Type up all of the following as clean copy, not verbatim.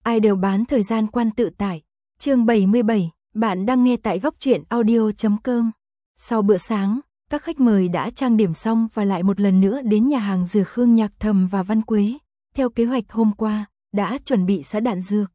Idol bán thời gian quan tự tại. Chương 77, bạn đang nghe tại góc truyện audio.com. Sau bữa sáng, các khách mời đã trang điểm xong và lại một lần nữa đến nhà hàng dừa Khương Nhạc Thầm và Văn Quế. Theo kế hoạch hôm qua, đã chuẩn bị sẵn đạn dược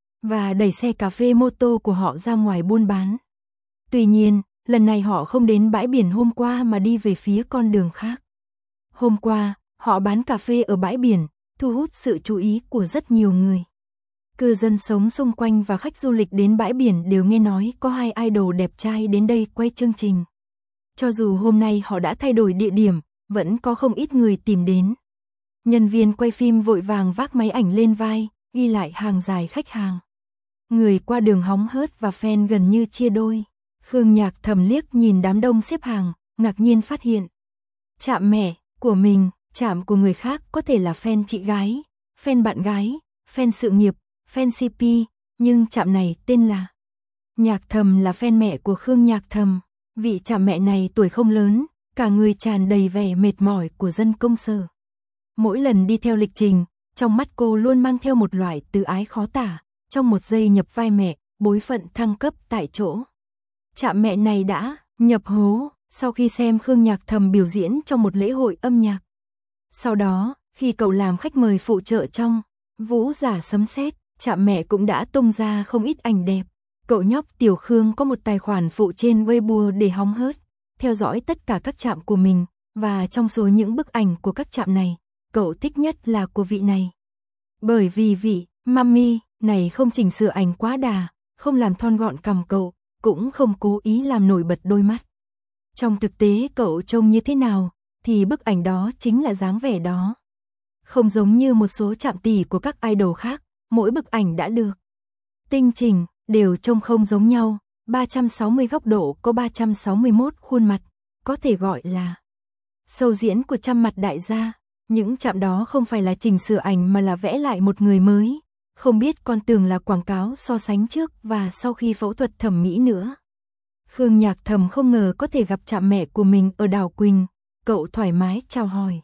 và đẩy xe cà phê mô tô của họ ra ngoài buôn bán. Tuy nhiên, lần này họ không đến bãi biển hôm qua mà đi về phía con đường khác. Hôm qua, họ bán cà phê ở bãi biển, thu hút sự chú ý của rất nhiều người. Cư dân sống xung quanh và khách du lịch đến bãi biển đều nghe nói có hai idol đẹp trai đến đây quay chương trình. Cho dù hôm nay họ đã thay đổi địa điểm, vẫn có không ít người tìm đến. Nhân viên quay phim vội vàng vác máy ảnh lên vai, ghi lại hàng dài khách hàng. Người qua đường hóng hớt và fan gần như chia đôi. Khương Nhạc Thầm liếc nhìn đám đông xếp hàng, ngạc nhiên phát hiện. Chạm mẹ của mình, chạm của người khác có thể là fan chị gái, fan bạn gái, fan sự nghiệp, fan CP, nhưng chạm này tên là Nhạc Thầm là fan mẹ của Khương Nhạc Thầm. Vị chạm mẹ này tuổi không lớn, cả người tràn đầy vẻ mệt mỏi của dân công sở. Mỗi lần đi theo lịch trình, trong mắt cô luôn mang theo một loại từ ái khó tả, trong một giây nhập vai mẹ, bối phận thăng cấp tại chỗ. Chạm mẹ này đã nhập hố sau khi xem Khương Nhạc Thầm biểu diễn trong một lễ hội âm nhạc. Sau đó, khi cậu làm khách mời phụ trợ trong Vũ giả sấm sét, chạm mẹ cũng đã tung ra không ít ảnh đẹp. Cậu nhóc Tiểu Khương có một tài khoản phụ trên Weibo để hóng hớt, theo dõi tất cả các chạm của mình, và trong số những bức ảnh của các chạm này, cậu thích nhất là của vị này. Bởi vì vị mummy này không chỉnh sửa ảnh quá đà, không làm thon gọn cằm cậu, cũng không cố ý làm nổi bật đôi mắt. Trong thực tế cậu trông như thế nào, thì bức ảnh đó chính là dáng vẻ đó. Không giống như một số chạm tỷ của các idol khác, mỗi bức ảnh đã được tinh chỉnh, đều trông không giống nhau, 360 góc độ có 361 khuôn mặt, có thể gọi là show diễn của trăm mặt đại gia. Những chạm đó không phải là chỉnh sửa ảnh mà là vẽ lại một người mới, không biết con tưởng là quảng cáo so sánh trước và sau khi phẫu thuật thẩm mỹ nữa. Khương Nhạc Thầm không ngờ có thể gặp chạm mẹ của mình ở đảo Quỳnh, cậu thoải mái chào hỏi.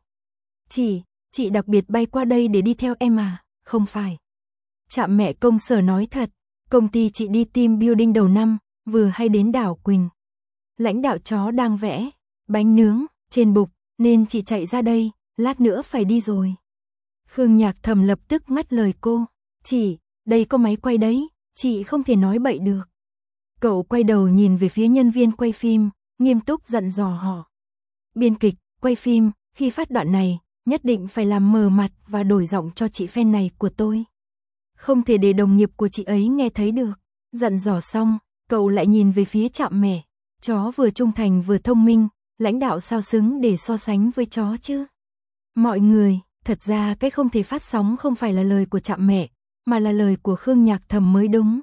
Chị đặc biệt bay qua đây để đi theo em à? Không phải. Chạm mẹ công sở nói thật, công ty chị đi team building đầu năm, vừa hay đến đảo Quỳnh. Lãnh đạo chó đang vẽ bánh nướng trên bục, nên chị chạy ra đây, lát nữa phải đi rồi. Khương Nhạc Thầm lập tức ngắt lời cô. Chị, đây có máy quay đấy, chị không thể nói bậy được. Cậu quay đầu nhìn về phía nhân viên quay phim, nghiêm túc dặn dò họ. Biên kịch, quay phim, khi phát đoạn này, nhất định phải làm mờ mặt và đổi giọng cho chị fan này của tôi. Không thể để đồng nghiệp của chị ấy nghe thấy được. Dặn dò xong, cậu lại nhìn về phía chạm mẹ. Chó vừa trung thành vừa thông minh, lãnh đạo sao xứng để so sánh với chó chứ. Mọi người, thật ra cái không thể phát sóng không phải là lời của chạm mẹ, mà là lời của Khương Nhạc Thầm mới đúng.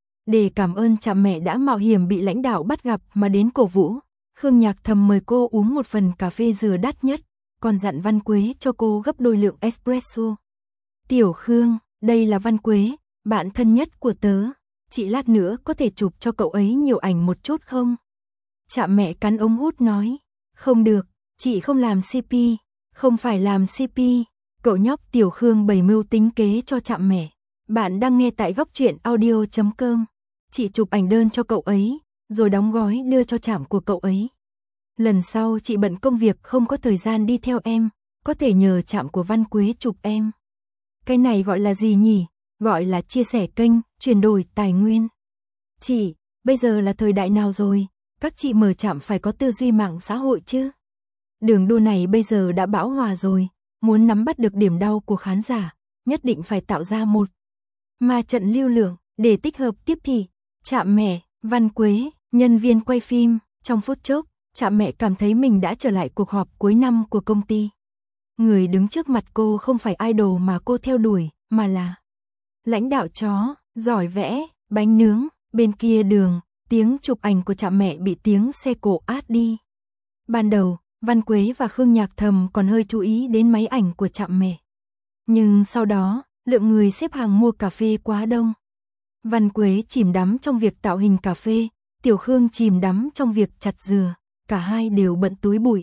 Để cảm ơn chạm mẹ đã mạo hiểm bị lãnh đạo bắt gặp mà đến cổ vũ, Khương Nhạc Thầm mời cô uống một phần cà phê dừa đắt nhất, còn dặn Văn Quế cho cô gấp đôi lượng espresso. Tiểu Khương, đây là Văn Quế, bạn thân nhất của tớ, chị lát nữa có thể chụp cho cậu ấy nhiều ảnh một chút không? Chạm mẹ cắn ống hút nói, không được, chị không làm CP, không phải làm CP. Cậu nhóc Tiểu Khương bày mưu tính kế cho chạm mẹ. Bạn đang nghe tại góc truyện audio.com. Chị chụp ảnh đơn cho cậu ấy, rồi đóng gói đưa cho chạm của cậu ấy. Lần sau chị bận công việc không có thời gian đi theo em, có thể nhờ chạm của Văn Quế chụp em. Cái này gọi là gì nhỉ? Gọi là chia sẻ kênh, chuyển đổi tài nguyên. Chị, bây giờ là thời đại nào rồi? Các chị mở chạm phải có tư duy mạng xã hội chứ. Đường đua này bây giờ đã bão hòa rồi, muốn nắm bắt được điểm đau của khán giả, nhất định phải tạo ra một ma trận lưu lượng để tích hợp tiếp thị. Chạm mẹ, Văn Quế, nhân viên quay phim, trong phút chốc, chạm mẹ cảm thấy mình đã trở lại cuộc họp cuối năm của công ty. Người đứng trước mặt cô không phải idol mà cô theo đuổi, mà là lãnh đạo chó, giỏi vẽ, bánh nướng. Bên kia đường, tiếng chụp ảnh của chạm mẹ bị tiếng xe cộ át đi. Ban đầu, Văn Quế và Khương Nhạc Thầm còn hơi chú ý đến máy ảnh của chạm mẹ. Nhưng sau đó, lượng người xếp hàng mua cà phê quá đông. Văn Quế chìm đắm trong việc tạo hình cà phê, Tiểu Khương chìm đắm trong việc chặt dừa, cả hai đều bận túi bụi.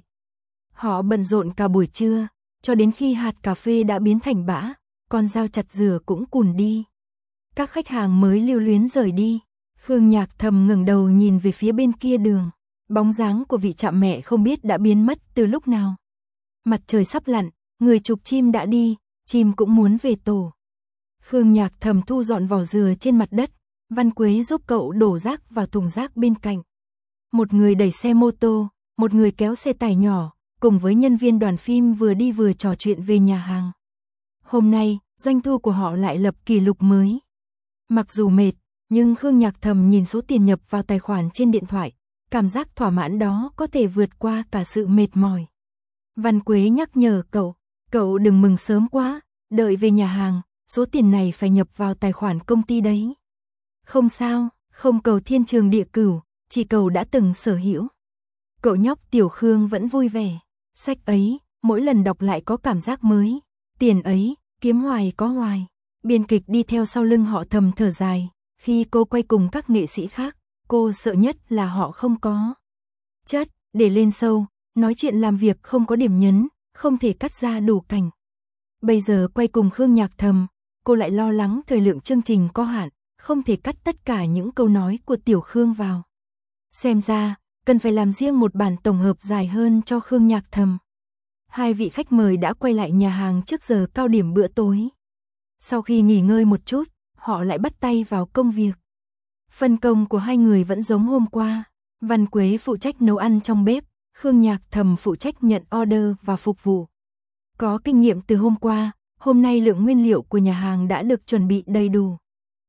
Họ bận rộn cả buổi trưa, cho đến khi hạt cà phê đã biến thành bã, con dao chặt dừa cũng cùn đi. các khách hàng mới lưu luyến rời đi. Khương Nhạc Thầm ngẩng đầu nhìn về phía bên kia đường, bóng dáng của vị trạm mẹ không biết đã biến mất từ lúc nào. Mặt trời sắp lặn, người chụp chim đã đi, chim cũng muốn về tổ. Khương Nhạc Thầm thu dọn vỏ dừa trên mặt đất, Văn Quế giúp cậu đổ rác vào thùng rác bên cạnh. Một người đẩy xe mô tô, một người kéo xe tải nhỏ, cùng với nhân viên đoàn phim vừa đi vừa trò chuyện về nhà hàng. Hôm nay, doanh thu của họ lại lập kỷ lục mới. Mặc dù mệt, nhưng Khương Nhạc Thầm nhìn số tiền nhập vào tài khoản trên điện thoại, cảm giác thỏa mãn đó có thể vượt qua cả sự mệt mỏi. Văn Quế nhắc nhở cậu đừng mừng sớm quá, đợi về nhà hàng, số tiền này phải nhập vào tài khoản công ty đấy. Không sao, không cầu thiên trường địa cửu, chỉ cầu đã từng sở hữu. Cậu nhóc Tiểu Khương vẫn vui vẻ, sách ấy, mỗi lần đọc lại có cảm giác mới, tiền ấy, kiếm hoài có hoài. Biên kịch đi theo sau lưng họ thầm thở dài, khi cô quay cùng các nghệ sĩ khác, cô sợ nhất là họ không có chất để lên show, nói chuyện làm việc không có điểm nhấn, không thể cắt ra đủ cảnh. Bây giờ quay cùng Khương Nhạc Thầm, cô lại lo lắng thời lượng chương trình có hạn, không thể cắt tất cả những câu nói của Tiểu Khương vào. Xem ra, cần phải làm riêng một bản tổng hợp dài hơn cho Khương Nhạc Thầm. Hai vị khách mời đã quay lại nhà hàng trước giờ cao điểm bữa tối. Sau khi nghỉ ngơi một chút, họ lại bắt tay vào công việc. Phân công của hai người vẫn giống hôm qua. Văn Quế phụ trách nấu ăn trong bếp, Khương Nhạc Thầm phụ trách nhận order và phục vụ. Có kinh nghiệm từ hôm qua, hôm nay lượng nguyên liệu của nhà hàng đã được chuẩn bị đầy đủ.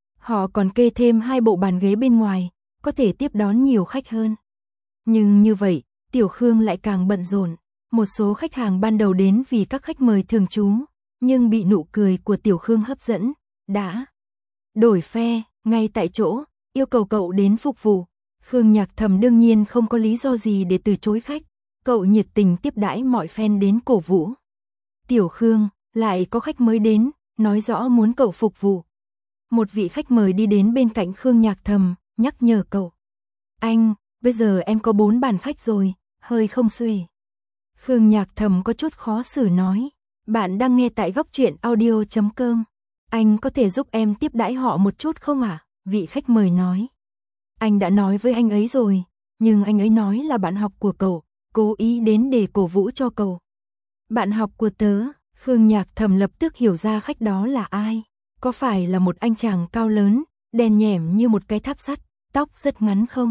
Họ còn kê thêm 2 bộ bàn ghế bên ngoài, có thể tiếp đón nhiều khách hơn. Nhưng như vậy, Tiểu Khương lại càng bận rộn. Một số khách hàng ban đầu đến vì các khách mời thường trú, nhưng bị nụ cười của Tiểu Khương hấp dẫn, đã đổi phe, ngay tại chỗ, yêu cầu cậu đến phục vụ. Khương Nhạc Thầm đương nhiên không có lý do gì để từ chối khách, cậu nhiệt tình tiếp đãi mọi fan đến cổ vũ. Tiểu Khương, lại có khách mới đến, nói rõ muốn cậu phục vụ. Một vị khách mời đi đến bên cạnh Khương Nhạc Thầm, nhắc nhở cậu. Anh, bây giờ em có 4 bàn khách rồi, hơi không xuể. Khương Nhạc Thầm có chút khó xử nói. Bạn đang nghe tại góc truyện audio.com. Anh có thể giúp em tiếp đãi họ một chút không ạ? Vị khách mời nói. Anh đã nói với anh ấy rồi, nhưng anh ấy nói là bạn học của cậu, cố ý đến để cổ vũ cho cậu. Bạn học của tớ, Khương Nhạc Thầm lập tức hiểu ra khách đó là ai. Có phải là một anh chàng cao lớn, đen nhẻm như một cái tháp sắt, tóc rất ngắn không?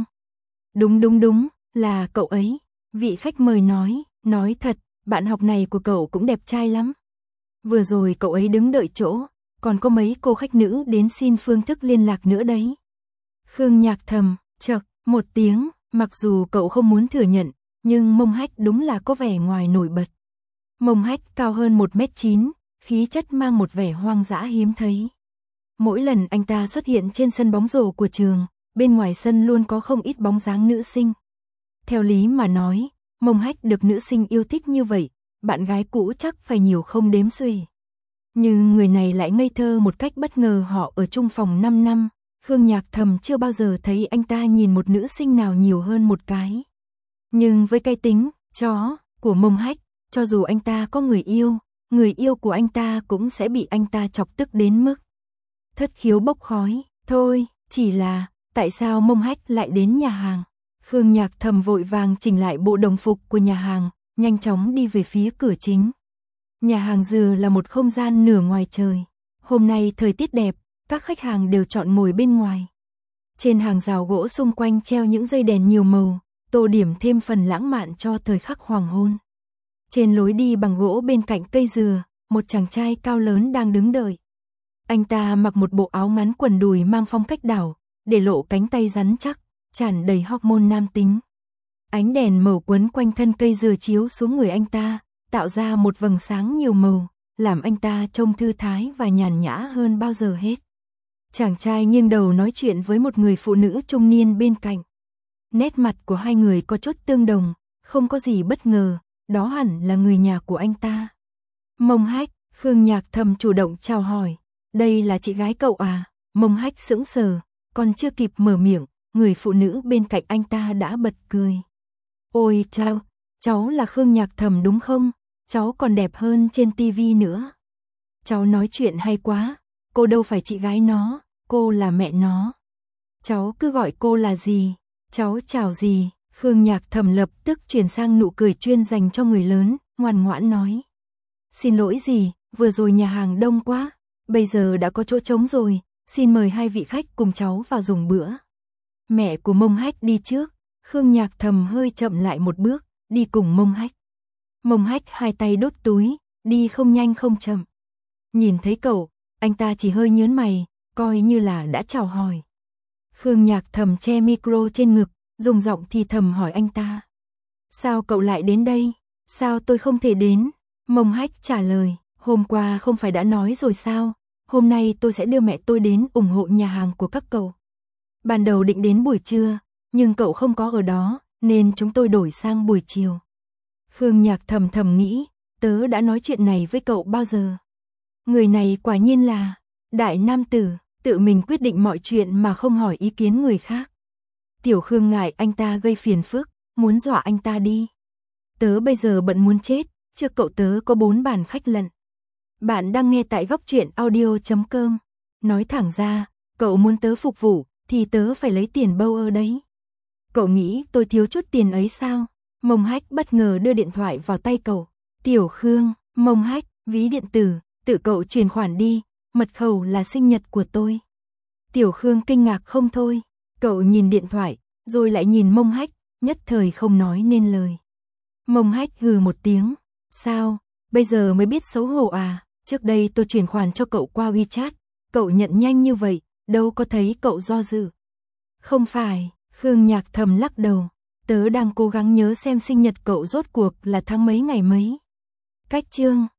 Đúng, là cậu ấy. Vị khách mời nói thật, bạn học này của cậu cũng đẹp trai lắm. Vừa rồi cậu ấy đứng đợi chỗ, còn có mấy cô khách nữ đến xin phương thức liên lạc nữa đấy. Khương Nhạc Thầm, chậc, một tiếng, mặc dù cậu không muốn thừa nhận, nhưng Mông Hách đúng là có vẻ ngoài nổi bật. Mông Hách cao hơn 1m9, khí chất mang một vẻ hoang dã hiếm thấy. Mỗi lần anh ta xuất hiện trên sân bóng rổ của trường, bên ngoài sân luôn có không ít bóng dáng nữ sinh. Theo lý mà nói, Mông Hách được nữ sinh yêu thích như vậy, bạn gái cũ chắc phải nhiều không đếm xuể. Nhưng người này lại ngây thơ một cách bất ngờ. Họ ở chung phòng 5 năm, Khương Nhạc Thầm chưa bao giờ thấy anh ta nhìn một nữ sinh nào nhiều hơn một cái. Nhưng với cái tính chó của Mông Hách, cho dù anh ta có người yêu của anh ta cũng sẽ bị anh ta chọc tức đến mức thất khiếu bốc khói. Thôi, chỉ là, tại sao Mông Hách lại đến nhà hàng? Khương Nhạc Thầm vội vàng chỉnh lại bộ đồng phục của nhà hàng, nhanh chóng đi về phía cửa chính. Nhà hàng Dừa là một không gian nửa ngoài trời. Hôm nay thời tiết đẹp, các khách hàng đều chọn ngồi bên ngoài. Trên hàng rào gỗ xung quanh treo những dây đèn nhiều màu, tô điểm thêm phần lãng mạn cho thời khắc hoàng hôn. Trên lối đi bằng gỗ bên cạnh cây dừa, một chàng trai cao lớn đang đứng đợi. Anh ta mặc một bộ áo ngắn quần đùi mang phong cách đảo, để lộ cánh tay rắn chắc, tràn đầy hormone nam tính. Ánh đèn màu quấn quanh thân cây dừa chiếu xuống người anh ta, tạo ra một vầng sáng nhiều màu, làm anh ta trông thư thái và nhàn nhã hơn bao giờ hết. Chàng trai nghiêng đầu nói chuyện với một người phụ nữ trung niên bên cạnh. Nét mặt của hai người có chút tương đồng, không có gì bất ngờ, đó hẳn là người nhà của anh ta. Mông Hách, Khương Nhạc Thầm chủ động chào hỏi. Đây là chị gái cậu à? Mông Hách sững sờ, còn chưa kịp mở miệng, người phụ nữ bên cạnh anh ta đã bật cười. Ôi chao, cháu là Khương Nhạc Thầm đúng không? Cháu còn đẹp hơn trên tivi nữa. Cháu nói chuyện hay quá, cô đâu phải chị gái nó, cô là mẹ nó. Cháu cứ gọi cô là gì, cháu chào gì. Khương Nhạc Thẩm lập tức chuyển sang nụ cười chuyên dành cho người lớn, ngoan ngoãn nói. Xin lỗi gì, vừa rồi nhà hàng đông quá, bây giờ đã có chỗ trống rồi, xin mời hai vị khách cùng cháu vào dùng bữa. Mẹ của Mông Hách đi trước, Khương Nhạc Thẩm hơi chậm lại một bước, đi cùng Mông Hách. Mông Hách hai tay đốt túi, đi không nhanh không chậm. Nhìn thấy cậu, anh ta chỉ hơi nhớn mày, coi như là đã chào hỏi. Khương Nhạc Thẩm che micro trên ngực, dùng giọng thì thầm hỏi anh ta. Sao cậu lại đến đây? Sao tôi không thể đến? Mông Hách trả lời, hôm qua không phải đã nói rồi sao? Hôm nay tôi sẽ đưa mẹ tôi đến ủng hộ nhà hàng của các cậu. Ban đầu định đến buổi trưa, nhưng cậu không có ở đó, nên chúng tôi đổi sang buổi chiều. Khương Nhạc Thẩm thầm nghĩ, tớ đã nói chuyện này với cậu bao giờ? Người này quả nhiên là đại nam tử, tự mình quyết định mọi chuyện mà không hỏi ý kiến người khác. Tiểu Khương ngại anh ta gây phiền phức, muốn dọa anh ta đi. Tớ bây giờ bận muốn chết, trước cậu tớ có 4 bàn khách lận. Bạn đang nghe tại góc truyện audio.com. Nói thẳng ra, cậu muốn tớ phục vụ, thì tớ phải lấy tiền bâu ơ đấy. Cậu nghĩ tôi thiếu chút tiền ấy sao? Mông Hách bất ngờ đưa điện thoại vào tay cậu. Tiểu Khương, Mông Hách, ví điện tử, tự cậu chuyển khoản đi, mật khẩu là sinh nhật của tôi. Tiểu Khương kinh ngạc không thôi, cậu nhìn điện thoại, rồi lại nhìn Mông Hách, nhất thời không nói nên lời. Mông Hách hừ một tiếng, sao, bây giờ mới biết xấu hổ à, trước đây tôi chuyển khoản cho cậu qua WeChat, cậu nhận nhanh như vậy, đâu có thấy cậu do dự. Không phải, Khương Nhạc Thẩm lắc đầu, tớ đang cố gắng nhớ xem sinh nhật cậu rốt cuộc là tháng mấy ngày mấy. Cách chương